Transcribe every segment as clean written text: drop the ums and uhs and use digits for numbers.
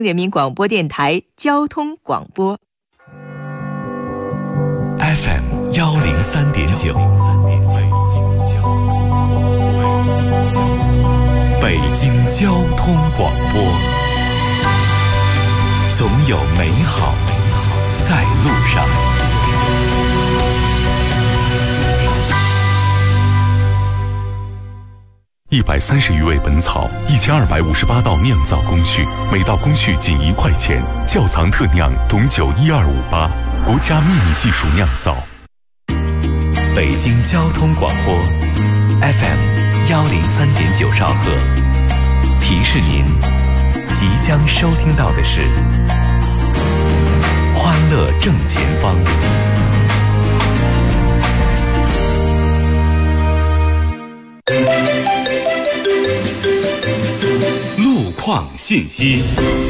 人民广播电台交通广播 FM 103.9，北京交通广播，总有美好在路上。130余味本草，1258道酿造工序，每道工序仅1块钱。窖藏特酿董酒12588，国家秘密技术酿造。北京交通广播 FM 103.9兆赫，提示您即将收听到的是欢乐正前方。路况信息。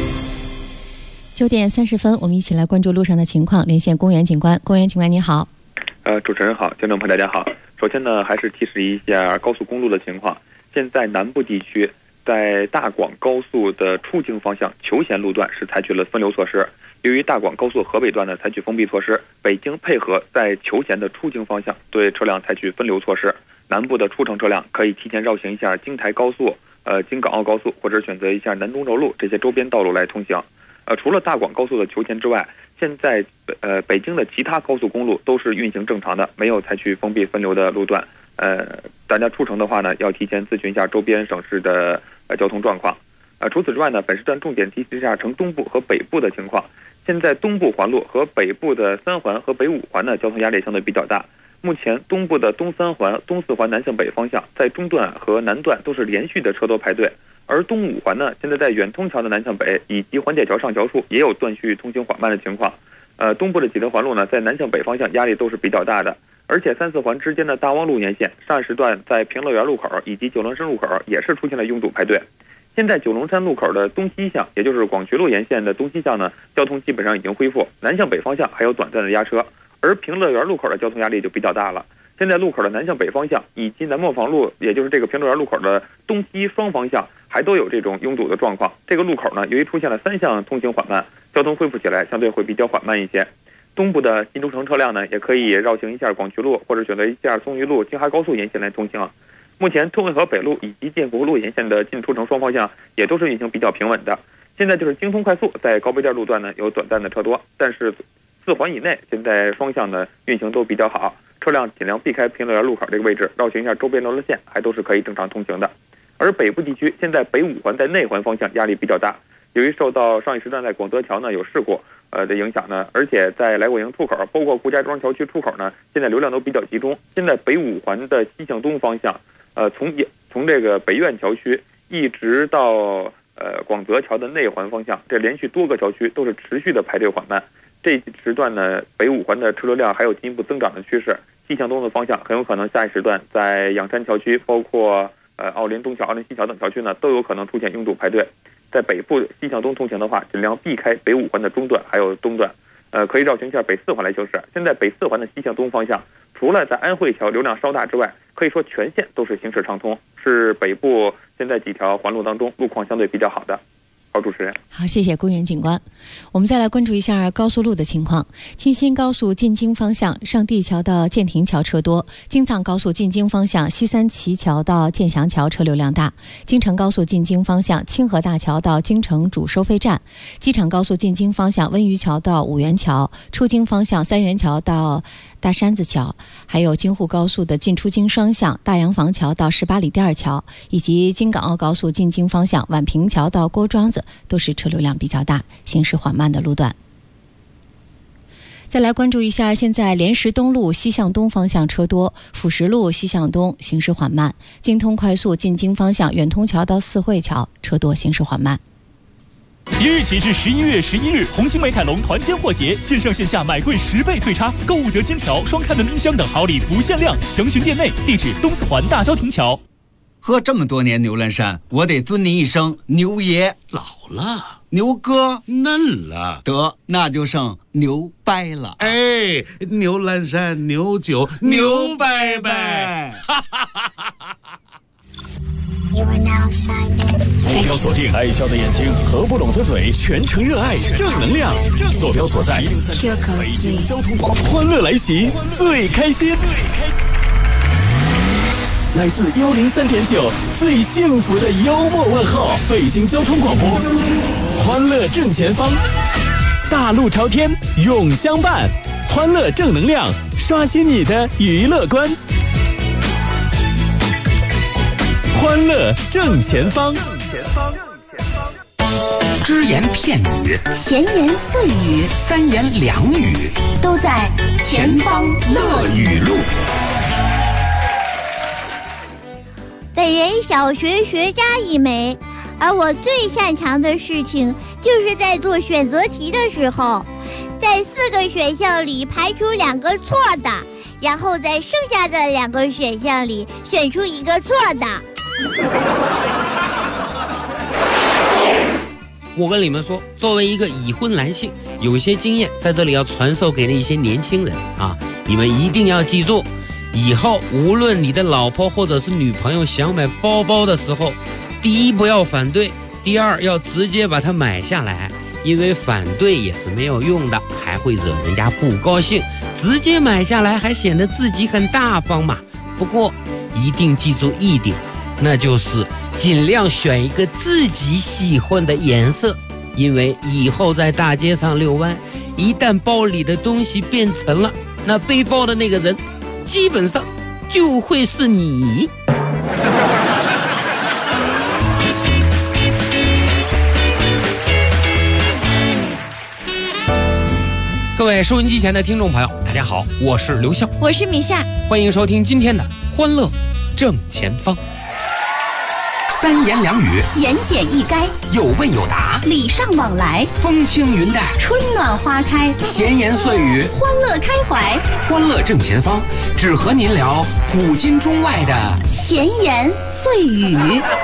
9点30分，我们一起来关注路上的情况，连线公园警官。公园警官你好。 主持人好，听众朋友大家好。首先呢，还是提示一下高速公路的情况。现在南部地区在大广高速的出京方向求贤路段是采取了分流措施。由于大广高速河北段呢采取封闭措施，北京配合在求贤的出京方向对车辆采取分流措施。南部的出城车辆可以提前绕行一下京台高速、京港澳高速，或者选择一下南中轴路这些周边道路来通行。除了大广高速的求贤之外，现在北京的其他高速公路都是运行正常的，没有采取封闭分流的路段。大家出城的话呢，要提前咨询一下周边省市的交通状况。除此之外呢，本时段重点提示一下城东部和北部的情况。现在东部环路和北部的3环和北5环的交通压力相对比较大。目前东部的东3环、东4环南向北方向，在中段和南段都是连续的车多排队，而东5环呢，现在在远通桥的南向北以及环铁桥上桥处也有断续通行缓慢的情况。东部的几条环路呢，在南向北方向压力都是比较大的，而且3、4环之间的大望路沿线上时段在平乐园路口以及九龙山路口也是出现了拥堵排队。现在九龙山路口的东西向，也就是广渠路沿线的东西向呢，交通基本上已经恢复，南向北方向还有短暂的压车。而平乐园路口的交通压力就比较大了。现在路口的南向北方向以及南磨坊路，也就是这个平乐园路口的东西双方向，还都有这种拥堵的状况。这个路口呢，由于出现了3项通行缓慢，交通恢复起来相对会比较缓慢一些。东部的新中城车辆呢，也可以绕行一下广渠路，或者选择一下松榆路、京哈高速沿线来通行。目前通惠河北路以及建国路沿线的进出城双方向也都是运行比较平稳的。现在就是京通快速在高碑店路段呢有短暂的车多，但是4环以内现在双向的运行都比较好，车辆尽量避开平乐园路口这个位置，绕行一下周边道路线，还都是可以正常通行的。而北部地区现在北5环在内环方向压力比较大，由于受到上一时段在广德桥呢有事故的影响呢，而且在来果营出口包括顾家庄桥区出口呢，现在流量都比较集中。现在北5环的西向东方向，从这个北苑桥区一直到广德桥的内环方向，这连续多个桥区都是持续的排队缓慢。这一时段呢，北5环的车流量还有进一步增长的趋势。西向东的方向很有可能下一时段在仰山桥区，包括奥林东桥、奥林西桥等桥区呢，都有可能出现拥堵排队。在北部西向东通行的话，尽量避开北5环的中段还有东段，可以绕行一下北4环来行驶。现在北4环的西向东方向，除了在安慧桥流量稍大之外，可以说全线都是行驶畅通，是北部现在几条环路当中路况相对比较好的。好，主持人。 好，谢谢公园警官。我们再来关注一下高速路的情况。京新高速进京方向上地桥到建亭桥车多，京藏高速进京方向西三旗桥到建祥桥车流量大，京承高速进京方向清河大桥到京承主收费站，机场高速进京方向温榆桥到五原桥，出京方向三元桥到大山子桥，还有京沪高速的进出京双向大洋房桥到18里第二桥，以及京港澳高速进京方向宛平桥到郭庄子，都是车流量比较大、行驶缓慢的路段。再来关注一下，现在莲石东路西向东方向车多，辅石路西向东行驶缓慢，京通快速进京方向远通桥到四惠桥车多，行驶缓慢。 即日起至11月11日，红星美凯龙团坚货节，线上线下买贵10倍退差，购物得金条、双开门冰箱等好礼不限量，详询店内。地址东四环大郊亭桥。 喝这么多年牛栏山，我得尊您一声牛爷。 老了， 牛哥嫩了， 得那就剩牛掰了。 哎，牛栏山牛酒牛掰掰。 目标锁定爱笑的眼睛，合不拢的嘴，全程热爱正能量。坐标所在北京交通广播，欢乐来袭，最开心。来自103.9最幸福的幽默问候，北京交通广播，欢乐正前方，大路朝天永相伴，欢乐正能量，刷新你的娱乐观。欢乐正前方， 只言片语， 闲言碎语， 三言两语， 都在前方乐语录。 本人小学学渣一枚，而我最擅长的事情就是在做选择题的时候，在4个选项里排除2个错的，然后在剩下的2个选项里选出1个错的。 我跟你们说，作为一个已婚男性，有一些经验在这里要传授给那些年轻人啊，你们一定要记住，以后无论你的老婆或者是女朋友想买包包的时候，第一不要反对，第二要直接把它买下来，因为反对也是没有用的，还会惹人家不高兴，直接买下来还显得自己很大方嘛。不过一定记住一点，那就是尽量选一个自己喜欢的颜色，因为以后在大街上遛弯，一旦包里的东西变沉了，那背包的那个人基本上就会是你。各位收音机前的听众朋友，大家好，我是刘笑， 我是米夏， 欢迎收听今天的欢乐正前方。三言两语， 言简意赅， 有问有答， 礼尚往来， 风轻云淡， 春暖花开， 闲言碎语， 欢乐开怀， 欢乐正前方，只和您聊古今中外的闲言碎语。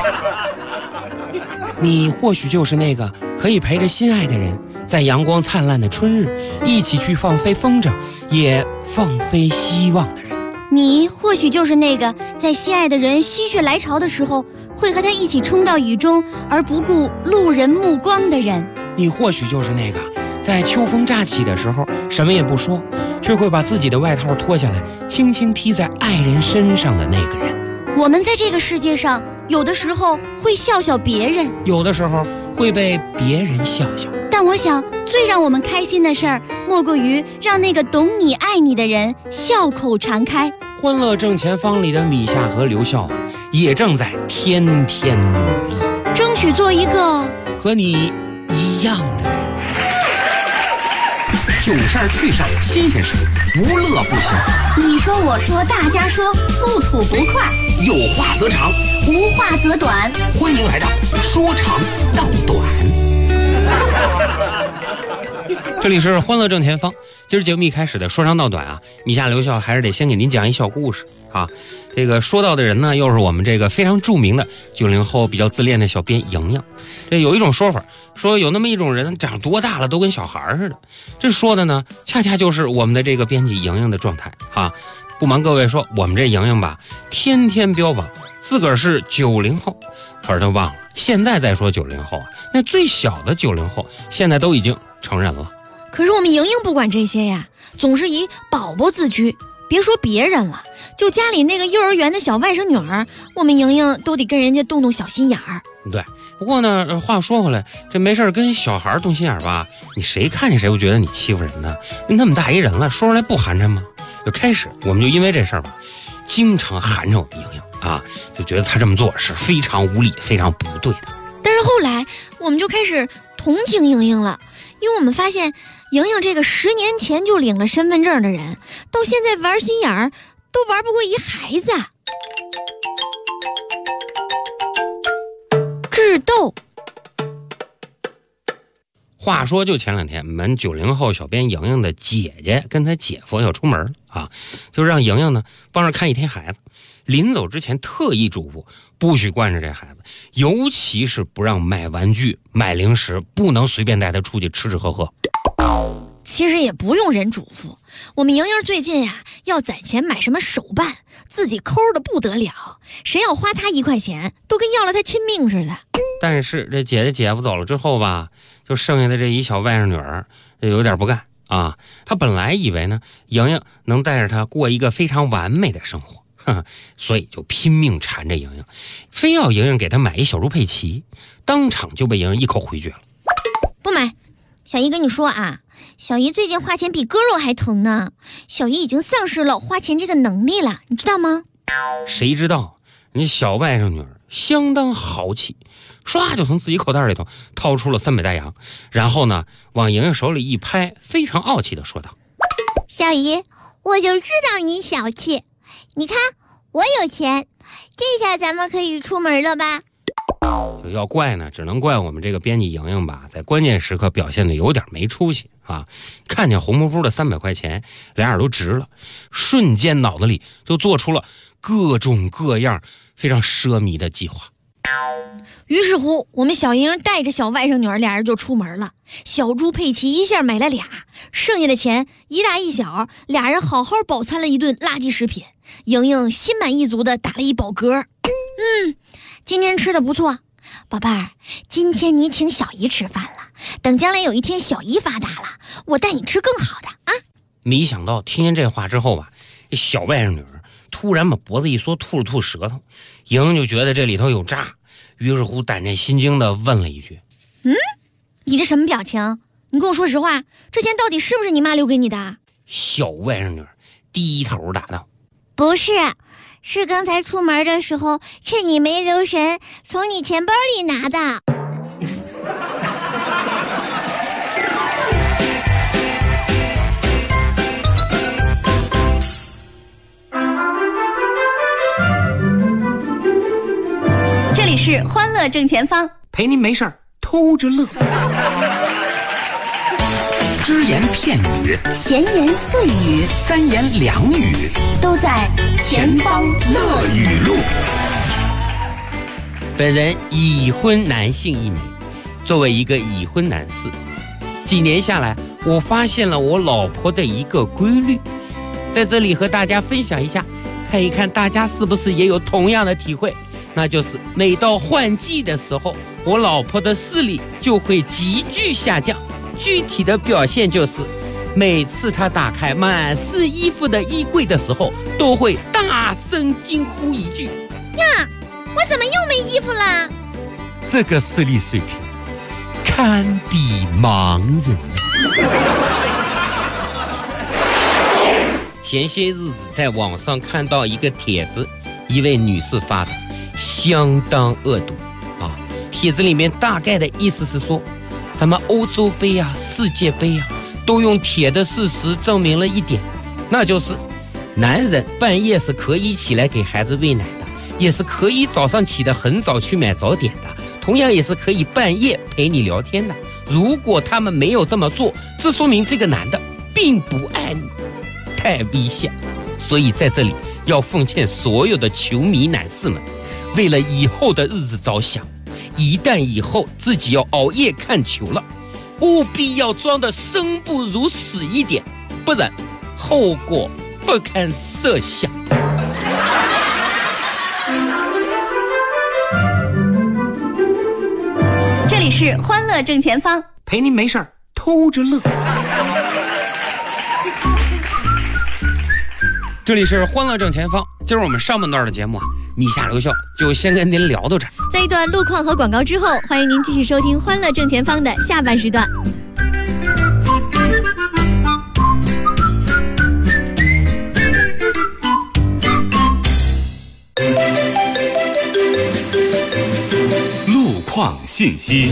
你或许就是那个可以陪着心爱的人，在阳光灿烂的春日，一起去放飞风筝，也放飞希望的人。 你或许就是那个在心爱的人心血来潮的时候，会和他一起冲到雨中而不顾路人目光的人。 你或许就是那个在秋风乍起的时候什么也不说，却会把自己的外套脱下来轻轻披在爱人身上的那个人。 我们在这个世界上，有的时候会笑笑别人， 有的时候会被别人笑笑， 但我想最让我们开心的事儿，莫过于让那个懂你爱你的人笑口常开。 欢乐正前方里的米夏和刘笑啊，也正在天天努力， 争取做一个和你一样的人。囧事儿趣事儿新鲜事儿，不乐不行。 你说我说大家说，不吐不快， 有话则长， 无话则短。 欢迎来到说长道短。这里是欢乐正前方，今儿节目一开始的说长道短啊，米夏刘笑还是得先给您讲一小故事啊。这个说到的人呢，又是我们这个非常著名的90后比较自恋的小编莹莹。这有一种说法，说有那么一种人长多大了都跟小孩似的，这说的呢，恰恰就是我们的这个编辑莹莹的状态啊。不瞒各位说，我们这莹莹吧，天天标榜自个儿是90后，可是他忘了，现在再说90后啊，那最小的90后现在都已经成人了。 可是我们莹莹不管这些呀，总是以宝宝自居。别说别人了，就家里那个幼儿园的小外甥女儿，我们莹莹都得跟人家动动小心眼儿。 对，不过呢，话说回来，这没事跟小孩动心眼吧，你谁看见谁不觉得你欺负人呢？那么大一人了，说出来不寒碜吗？就开始我们就因为这事儿吧，经常寒碜我们莹莹啊，就觉得她这么做是非常无理、非常不对的。 但是后来我们就开始同情莹莹了，因为我们发现莹莹这个10年前就领了身份证的人，到现在玩心眼儿都玩不过一孩子。智斗。 话说就前2天，我们90后小编莹莹的姐姐跟她姐夫要出门啊，就让莹莹呢帮着看一天孩子。临走之前特意嘱咐，不许惯着这孩子，尤其是不让买玩具、买零食，不能随便带他出去吃吃喝喝。 其实也不用人嘱咐，我们莹莹最近呀要攒钱买什么手办，自己抠的不得了，谁要花她1块钱，都跟要了她亲命似的。 但是这姐夫走了之后吧，就剩下的这一小外甥女儿有点不干啊。她本来以为呢，莹莹能带着她过一个非常完美的生活，所以就拼命缠着莹莹，非要莹莹给她买一小猪佩奇，当场就被莹莹一口回绝了。 不买。 小姨跟你说啊，小姨最近花钱比割肉还疼呢。小姨已经丧失了花钱这个能力了，你知道吗？ 谁知道人家小外甥女儿相当豪气，唰就从自己口袋里头掏出了300大洋，然后呢往莹莹手里一拍，非常傲气的说道： 小姨，我就知道你小气，你看我有钱，这下咱们可以出门了吧？ 就要怪呢，只能怪我们这个编辑莹莹吧，在关键时刻表现的有点没出息啊！看见红扑扑的300块钱，俩眼都直了，瞬间脑子里就做出了各种各样非常奢靡的计划。 于是乎，我们小莹带着小外甥女儿俩人就出门了。小猪佩奇一下买了俩，剩下的钱一大一小，俩人好好饱餐了一顿垃圾食品。莹莹心满意足的打了一饱嗝。今天吃的不错，宝贝儿，今天你请小姨吃饭了，等将来有一天小姨发达了，我带你吃更好的啊！ 没想到听见这话之后吧，小外甥女儿突然把脖子一缩，吐了吐舌头。莹莹就觉得这里头有诈，于是乎胆战心惊的问了一句： 你这什么表情？你跟我说实话，这钱到底是不是你妈留给你的？ 小外甥女儿低头答道： 不是，是刚才出门的时候趁你没留神从你钱包里拿的。 这里是欢乐正前方， 陪您没事儿偷着乐。只言片语， 闲言碎语， 三言两语， 都在前方乐语录。 本人已婚男性1名，作为一个已婚男士，几年下来，我发现了我老婆的一个规律，在这里和大家分享一下，看一看大家是不是也有同样的体会。那就是每到换季的时候，我老婆的视力就会急剧下降。具体的表现就是，每次她打开满是衣服的衣柜的时候，都会大声惊呼一句： 呀，我怎么又没衣服啦？ 这个视力水平堪比盲人。前些日子在网上看到一个帖子，一位女士发的，相当恶毒啊！帖子里面大概的意思是说，什么欧洲杯啊、世界杯啊，都用铁的事实证明了一点，那就是男人半夜是可以起来给孩子喂奶的，也是可以早上起得很早去买早点的，同样也是可以半夜陪你聊天的。如果他们没有这么做，这说明这个男的并不爱你，太危险。所以在这里要奉劝所有的球迷男士们，为了以后的日子着想，一旦以后自己要熬夜看球了，务必要装得生不如死一点，不然后果不堪设想。 这里是欢乐正前方， 陪您没事儿偷着乐。 这里是欢乐正前方，今儿我们上半段的节目啊，米下留校就先跟您聊到这儿。 在一段路况和广告之后，欢迎您继续收听欢乐正前方的下半时段。 路况信息。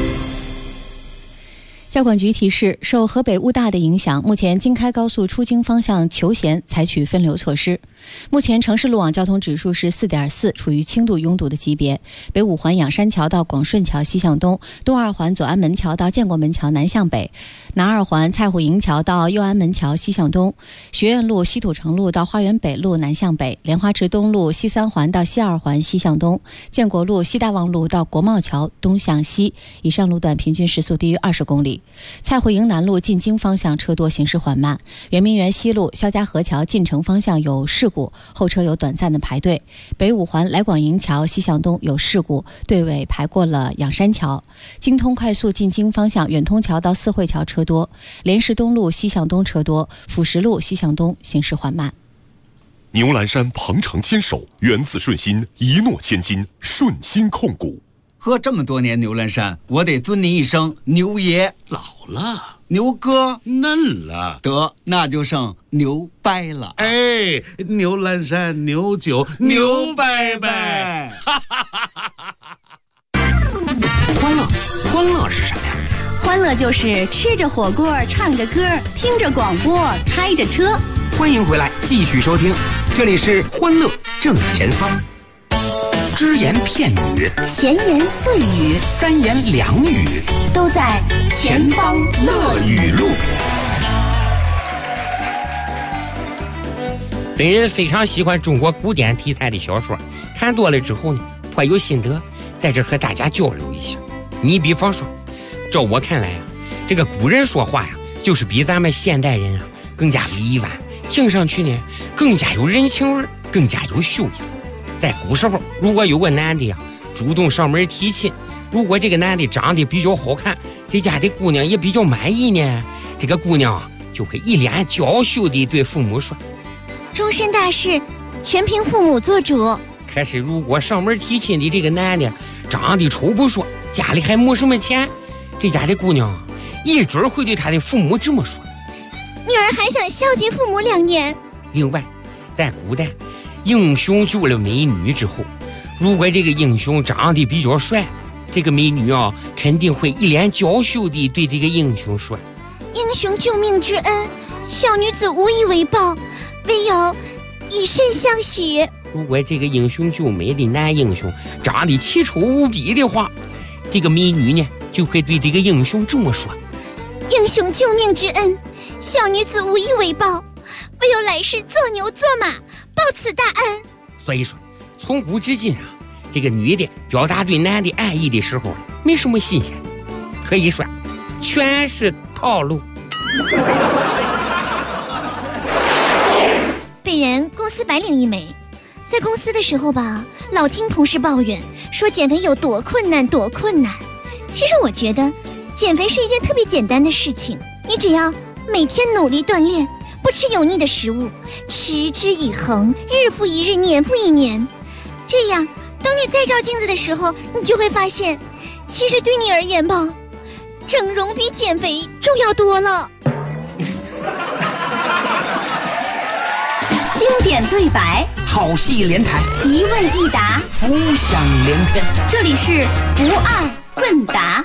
交管局提示，受河北雾大的影响，目前京开高速出京方向求贤采取分流措施。目前城市路网交通指数是 4.4， 处于轻度拥堵的级别。北五环仰山桥到广顺桥西向东，东二环左安门桥到建国门桥南向北，南二环蔡虎营桥到右安门桥西向东，学院路西土城路到花园北路南向北，莲花池东路西三环到西二环西向东，建国路西大望路到国贸桥东向西。以上路段平均时速低于20公里。 蔡慧营南路进京方向车多，行驶缓慢。圆明园西路肖家河桥进城方向有事故，后车有短暂的排队。北五环来广营桥西向东有事故，队尾排过了仰山桥。京通快速进京方向远通桥到四惠桥车多。莲石东路西向东车多，辅石路西向东行驶缓慢。 牛栏山鹏程牵手，源自顺心，一诺千金，顺心控股。 喝这么多年牛栏山，我得尊您一声牛爷。 老了， 牛哥嫩了， 得那就剩牛掰了。 哎，牛栏山牛酒牛掰掰。 欢乐是什么呀？ 欢乐就是吃着火锅，唱着歌，听着广播，开着车。 欢迎回来，继续收听，这里是欢乐正前方。只言片语， 闲言碎语， 三言两语， 都在前方乐语录。 本人非常喜欢中国古典题材的小说，看多了之后呢，颇有心得，在这和大家交流一下。你比方说，照我看来啊，这个古人说话呀，就是比咱们现代人啊更加委婉，听上去呢更加有人情味，更加有修养。在古时候，如果有个男的呀主动上门提亲，如果这个男的长得比较好看，这家的姑娘也比较满意呢，这个姑娘就会一脸娇羞地对父母说：“ 终身大事，全凭父母做主。” 可是如果上门提亲的这个男的长得丑不说，家里还没什么钱，这家的姑娘一准会对他的父母这么说：“ 女儿还想孝敬父母2年。” 另外，在古代，英雄救了美女之后，如果这个英雄长得比较帅，这个美女啊肯定会一脸娇羞地对这个英雄说：“ 英雄救命之恩，小女子无以为报，唯有以身相许。” 如果这个英雄救美的男英雄长得奇丑无比的话，这个美女呢就会对这个英雄这么说：“ 英雄救命之恩，小女子无以为报，唯有来世做牛做马，报此大恩。” 所以说，从古至今啊，这个女的表达对男的爱意的时候没什么新鲜，可以说全是套路。 本人公司白领一枚，在公司的时候吧，老听同事抱怨说减肥有多困难多困难。其实我觉得减肥是一件特别简单的事情，你只要每天努力锻炼，不吃油腻的食物，持之以恒，日复一日，年复一年，这样当你再照镜子的时候，你就会发现，其实对你而言吧，整容比减肥重要多了。 经典对白， 好戏连台， 一问一答， 浮想联翩。 这里是不二问答。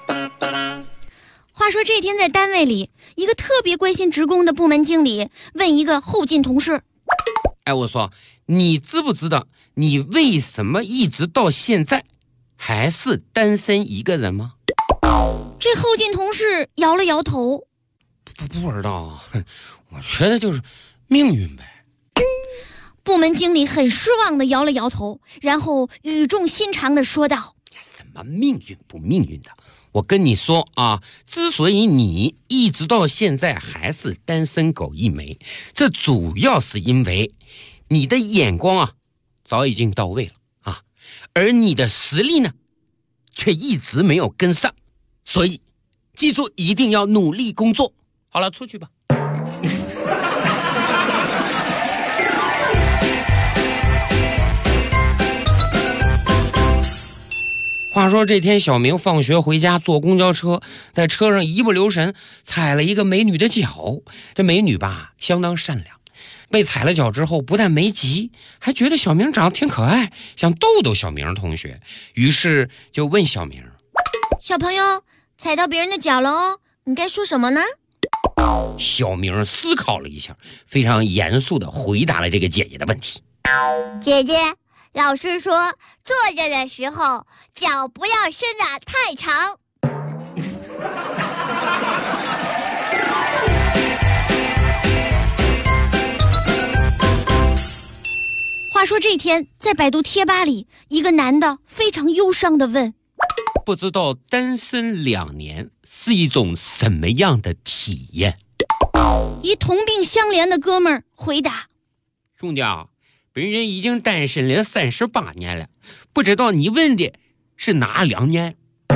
话说这天在单位里，一个特别关心职工的部门经理问一个后进同事：“ 哎，我说，你知不知道你为什么一直到现在还是单身一个人吗？” 这后进同事摇了摇头：“ 不知道，我觉得就是命运呗。” 部门经理很失望地摇了摇头，然后语重心长地说道：“ 什么命运不命运的？我跟你说啊，之所以你一直到现在还是单身狗一枚，这主要是因为你的眼光啊早已经到位了啊，而你的实力呢却一直没有跟上，所以记住一定要努力工作。好了，出去吧。”话说这天小明放学回家坐公交车，在车上一不留神踩了一个美女的脚。这美女吧相当善良，被踩了脚之后不但没急，还觉得小明长得挺可爱，想逗逗小明同学，于是就问小明：“ 小朋友，踩到别人的脚了哦，你该说什么呢？” 小明思考了一下，非常严肃地回答了这个姐姐的问题：“ 姐姐，老师说坐着的时候脚不要伸得太长。” 话说这天在百度贴吧里，一个男的非常忧伤地问：“ 不知道单身2年是一种什么样的体验？ 一同病相怜的哥们儿回答： 兄弟啊，本人已经单身了38年了，不知道你问的是哪2年？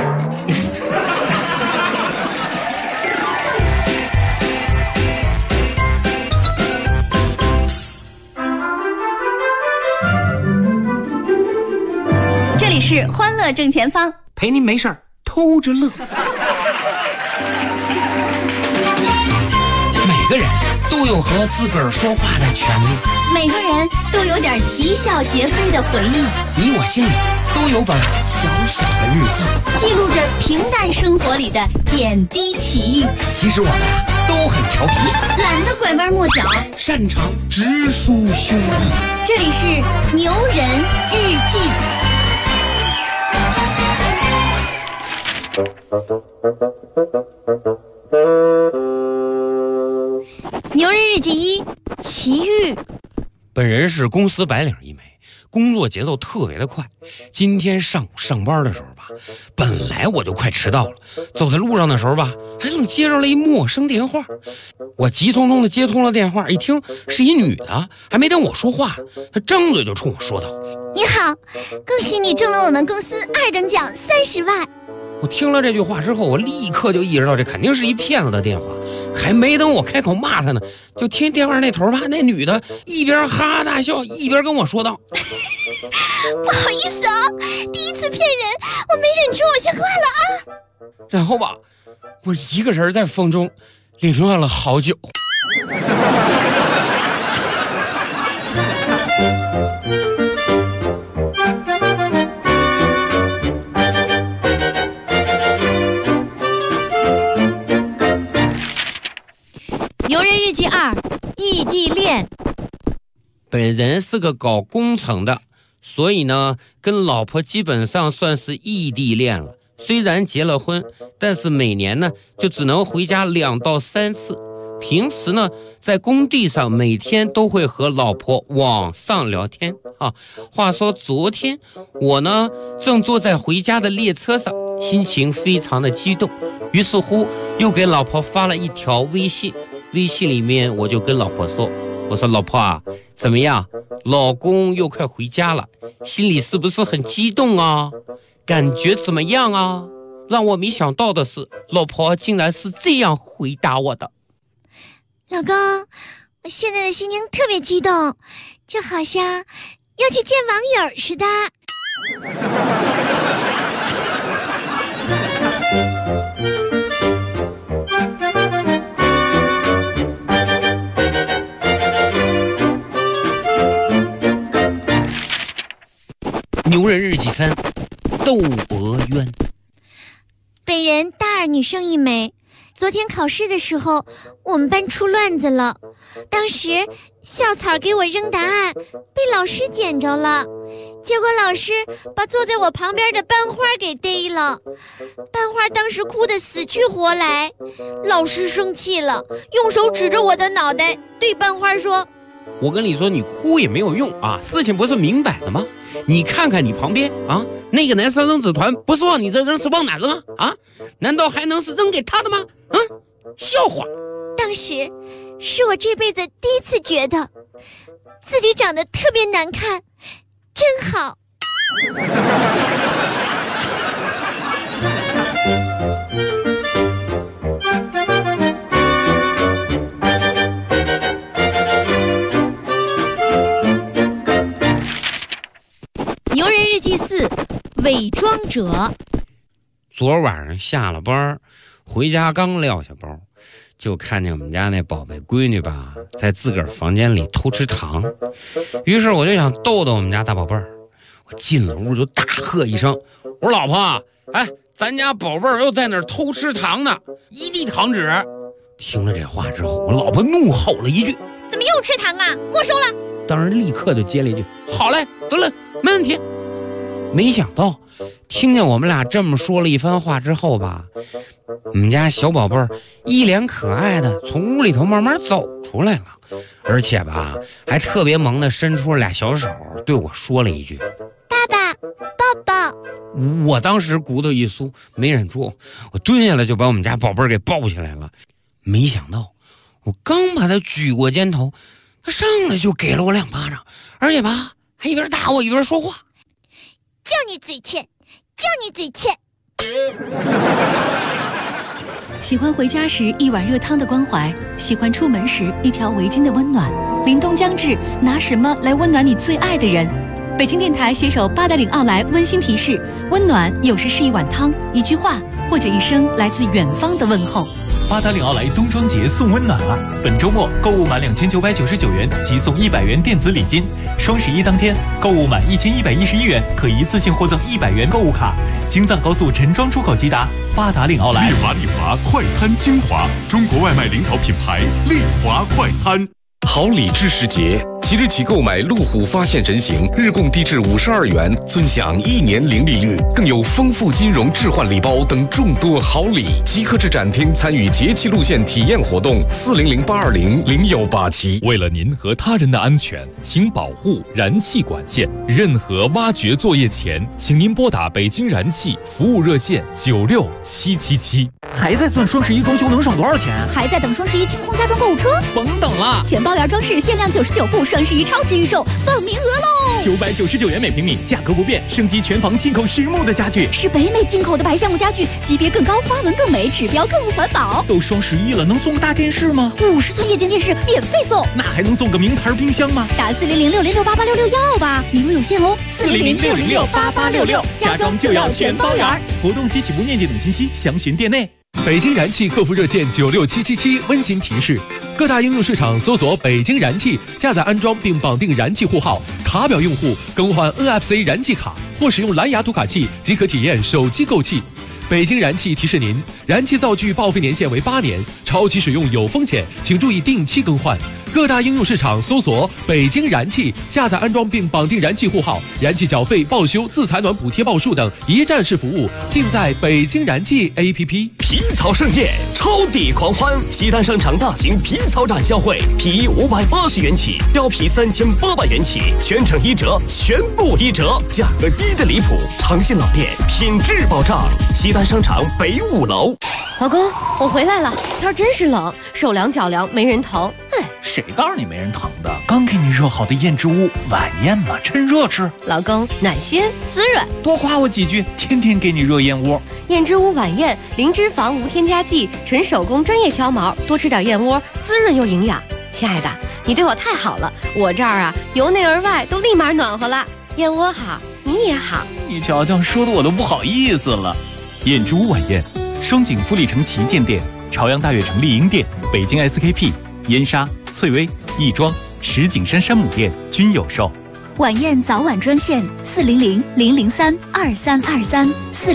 这里是欢乐正前方， 陪您没事儿偷着乐。每个人都有和自个儿说话的权利， 每个人都有点啼笑皆非的回忆， 你我心里都有本小小的日记， 记录着平淡生活里的点滴奇遇。 其实我们都很调皮， 懒得拐弯抹角， 擅长直抒胸臆。 这里是牛人日记。 牛人日记1奇遇。 本人是公司白领一枚，工作节奏特别的快。今天上午上班的时候吧，本来我就快迟到了，走在路上的时候吧，还愣接着了一陌生电话。我急匆匆的接通了电话，一听是一女的，还没等我说话，她张嘴就冲我说道： 你好，恭喜你中了我们公司2等奖30万。 我听了这句话之后，我立刻就意识到这肯定是一骗子的电话。还没等我开口骂他呢，就听电话那头吧，那女的一边哈哈大笑，一边跟我说道： 不好意思啊，第一次骗人，我没忍住，我先挂了啊。 然后吧，我一个人在风中凌乱了好久。 牛人日记2异地恋。 本人是个搞工程的，所以呢跟老婆基本上算是异地恋了。虽然结了婚，但是每年呢就只能回家2到3次。平时呢在工地上每天都会和老婆网上聊天啊。话说昨天我呢正坐在回家的列车上，心情非常的激动，于是乎又给老婆发了一条微信。微信里面我就跟老婆说，我说老婆啊，怎么样，老公又快回家了，心里是不是很激动啊？感觉怎么样啊？让我没想到的是，老婆竟然是这样回答我的： 老公，我现在的心情特别激动，就好像要去见网友似的。 牛人日记3窦娥冤。 本人大2女生一枚，昨天考试的时候，我们班出乱子了。当时校草给我扔答案，被老师捡着了。结果老师把坐在我旁边的班花给逮了，班花当时哭得死去活来。老师生气了，用手指着我的脑袋，对班花说： 我跟你说，你哭也没有用啊，事情不是明摆的吗？你看看你旁边啊，那个男生扔纸团，不是往你这扔，是往哪扔啊？啊，难道还能是扔给他的吗？笑话！ 当时是我这辈子第一次觉得自己长得特别难看，真好。 牛人日记4伪装者。 昨晚上下了班回家，刚撂下包，就看见我们家那宝贝闺女吧，在自个儿房间里偷吃糖。于是我就想逗逗我们家大宝贝儿，我进了屋就大喝一声，我说老婆，哎，咱家宝贝儿又在那儿偷吃糖呢，一地糖纸。听了这话之后，我老婆怒吼了一句： 怎么又吃糖啊？没收了！ 当时立刻就接了一句：好嘞，得了，没问题。没想到听见我们俩这么说了一番话之后吧，我们家小宝贝儿一脸可爱的从屋里头慢慢走出来了，而且吧还特别萌的伸出了俩小手对我说了一句： 爸爸，抱抱。 我当时骨头一酥，没忍住，我蹲下来就把我们家宝贝儿给抱起来了。没想到我刚把他举过肩头，他上来就给了我2巴掌，而且吧还一边打我一边说话：“ 就你嘴欠，就你嘴欠。” 喜欢回家时一碗热汤的关怀，喜欢出门时一条围巾的温暖。凛冬将至，拿什么来温暖你最爱的人？北京电台携手八达岭奥莱温馨提示：温暖有时是一碗汤、一句话，或者一声来自远方的问候。 八达岭奥莱冬装节送温暖啊！本周末购物满2999元即送100元电子礼金。双11当天购物满1111元可一次性获赠100元购物卡。京藏高速陈庄出口即达。八达岭奥莱。 丽华快餐精华，中国外卖领导品牌丽华快餐。 好礼知识节，即日起购买路虎发现人形，日供低至52元，尊享1年零利率，更有丰富金融置换礼包等众多好礼。即刻至展厅参与节气路线体验活动，400-820-0187。 为了您和他人的安全，请保护燃气管线。任何挖掘作业前，请您拨打北京燃气服务热线96777。 还在算双11装修能省多少钱？ 还在等双11清空家装购物车？ 甭等了， 全包圆装饰限量99户，双11超值预售，放名额喽 ！999元每平米，价格不变，升级全房进口实木的家具， 是北美进口的白橡木家具，级别更高，花纹更美，指标更环保。 都双11了，能送个大电视吗 ？50寸液晶电视免费送， 那还能送个名牌冰箱吗？ 打400-606-8866要吧，名额有限哦。 400-606-8866，家装就要全包圆。活动及起步面积等信息详询店内。 北京燃气客服热线96777温馨提示：各大应用市场搜索北京燃气，下载安装并绑定燃气户号，卡表用户更换 NFC 燃气卡或使用蓝牙读卡器即可体验手机购气。北京燃气提示您，燃气灶具报废年限为8年，超期使用有风险，请注意定期更换。各大应用市场搜索北京燃气，下载安装并绑定燃气户号，燃气缴费、报修、自采暖补贴报数等一站式服务尽在北京燃气 APP。 皮草盛宴，超抵狂欢！西单商场大型皮草展销会，皮衣580元起，貂皮3800元起，全程1折，全部1折，价格低的离谱。诚信老店，品质保障。西单商场北5楼。 老公，我回来了，天真是冷，手凉脚凉，没人疼。 哎，谁告诉你没人疼的？刚给你热好的燕之屋晚宴嘛，趁热吃。 老公，暖心滋润， 多夸我几句，天天给你热燕窝。 燕之屋晚宴，零脂肪无添加剂，纯手工专业挑毛，多吃点燕窝，滋润又营养。亲爱的，你对我太好了，我这儿啊，由内而外都立马暖和了。燕窝好，你也好。 你瞧瞧，说的我都不好意思了。燕之屋晚宴，双井富力城旗舰店、朝阳大悦城丽婴店、北京 SKP、燕莎、翠微、亦庄、石景山山姆店均有售。 晚宴早晚专线400-003-2323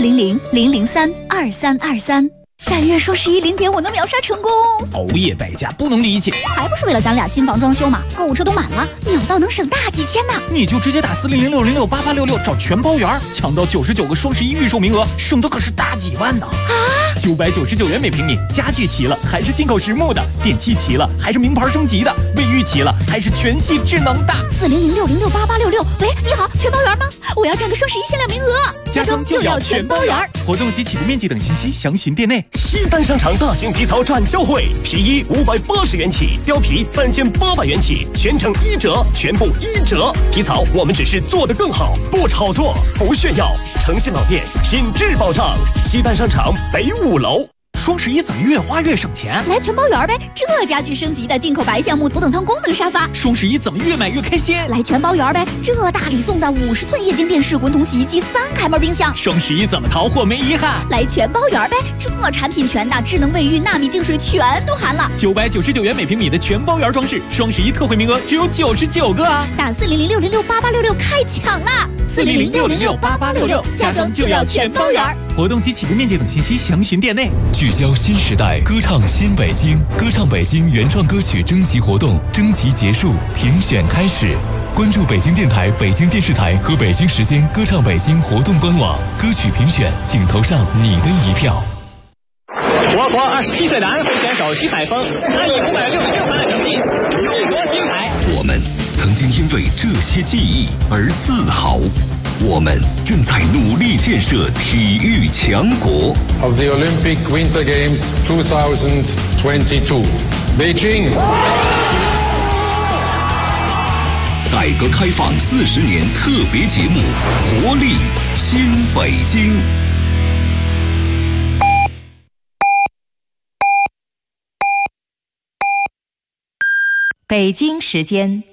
400-003-2323。但愿双110点我能秒杀成功。 熬夜败家不能理解， 还不是为了咱俩新房装修嘛？购物车都满了，秒到能省大几千呢。 你就直接打400-606-8866找全包圆，抢到99个双11预售名额，省的可是大几万呢。999元每平米，家具齐了还是进口实木的，电器齐了还是名牌升级的，卫浴齐了还是全系智能的。 400-606-8866。喂，你好，全包圆吗？我要占个双11限量名额。 家装就要全包圆。活动及起步面积等信息详询店内。 西单商场大型皮草展销会，皮衣580元起，貂皮3800元起，全程1折，全部1折。皮草我们只是做得更好，不炒作，不炫耀。诚信老店，品质保障。西单商场北5楼。 双11怎么越花越省钱？ 来全包圆呗！这家具升级的进口白橡木头等舱功能沙发。 双11怎么越买越开心？ 来全包圆呗！这大礼送的50寸液晶电视、滚筒洗衣机、3开门冰箱。 双11怎么淘货没遗憾？ 来全包圆呗！这产品全的，智能卫浴、纳米净水全都含了。 999元每平米的全包圆装饰，双11特惠名额只有99个啊！ 打400-606-8866开抢啦！400-606-8866，家装就要全包圆。 活动及起步面积等信息详询店内。 聚焦新时代，歌唱新北京，歌唱北京原创歌曲征集活动征集结束，评选开始。关注北京电台、北京电视台和北京时间歌唱北京活动官网，歌曲评选，请投上你的一票。 我国27岁男会选手徐海峰，他以566分的成绩勇夺金牌。 我们曾经因为这些记忆而自豪。 我们正在努力建设体育强国。 Of the Olympic Winter Games 2022, Beijing. 改革开放40年特别节目《活力新北京》。 北京时间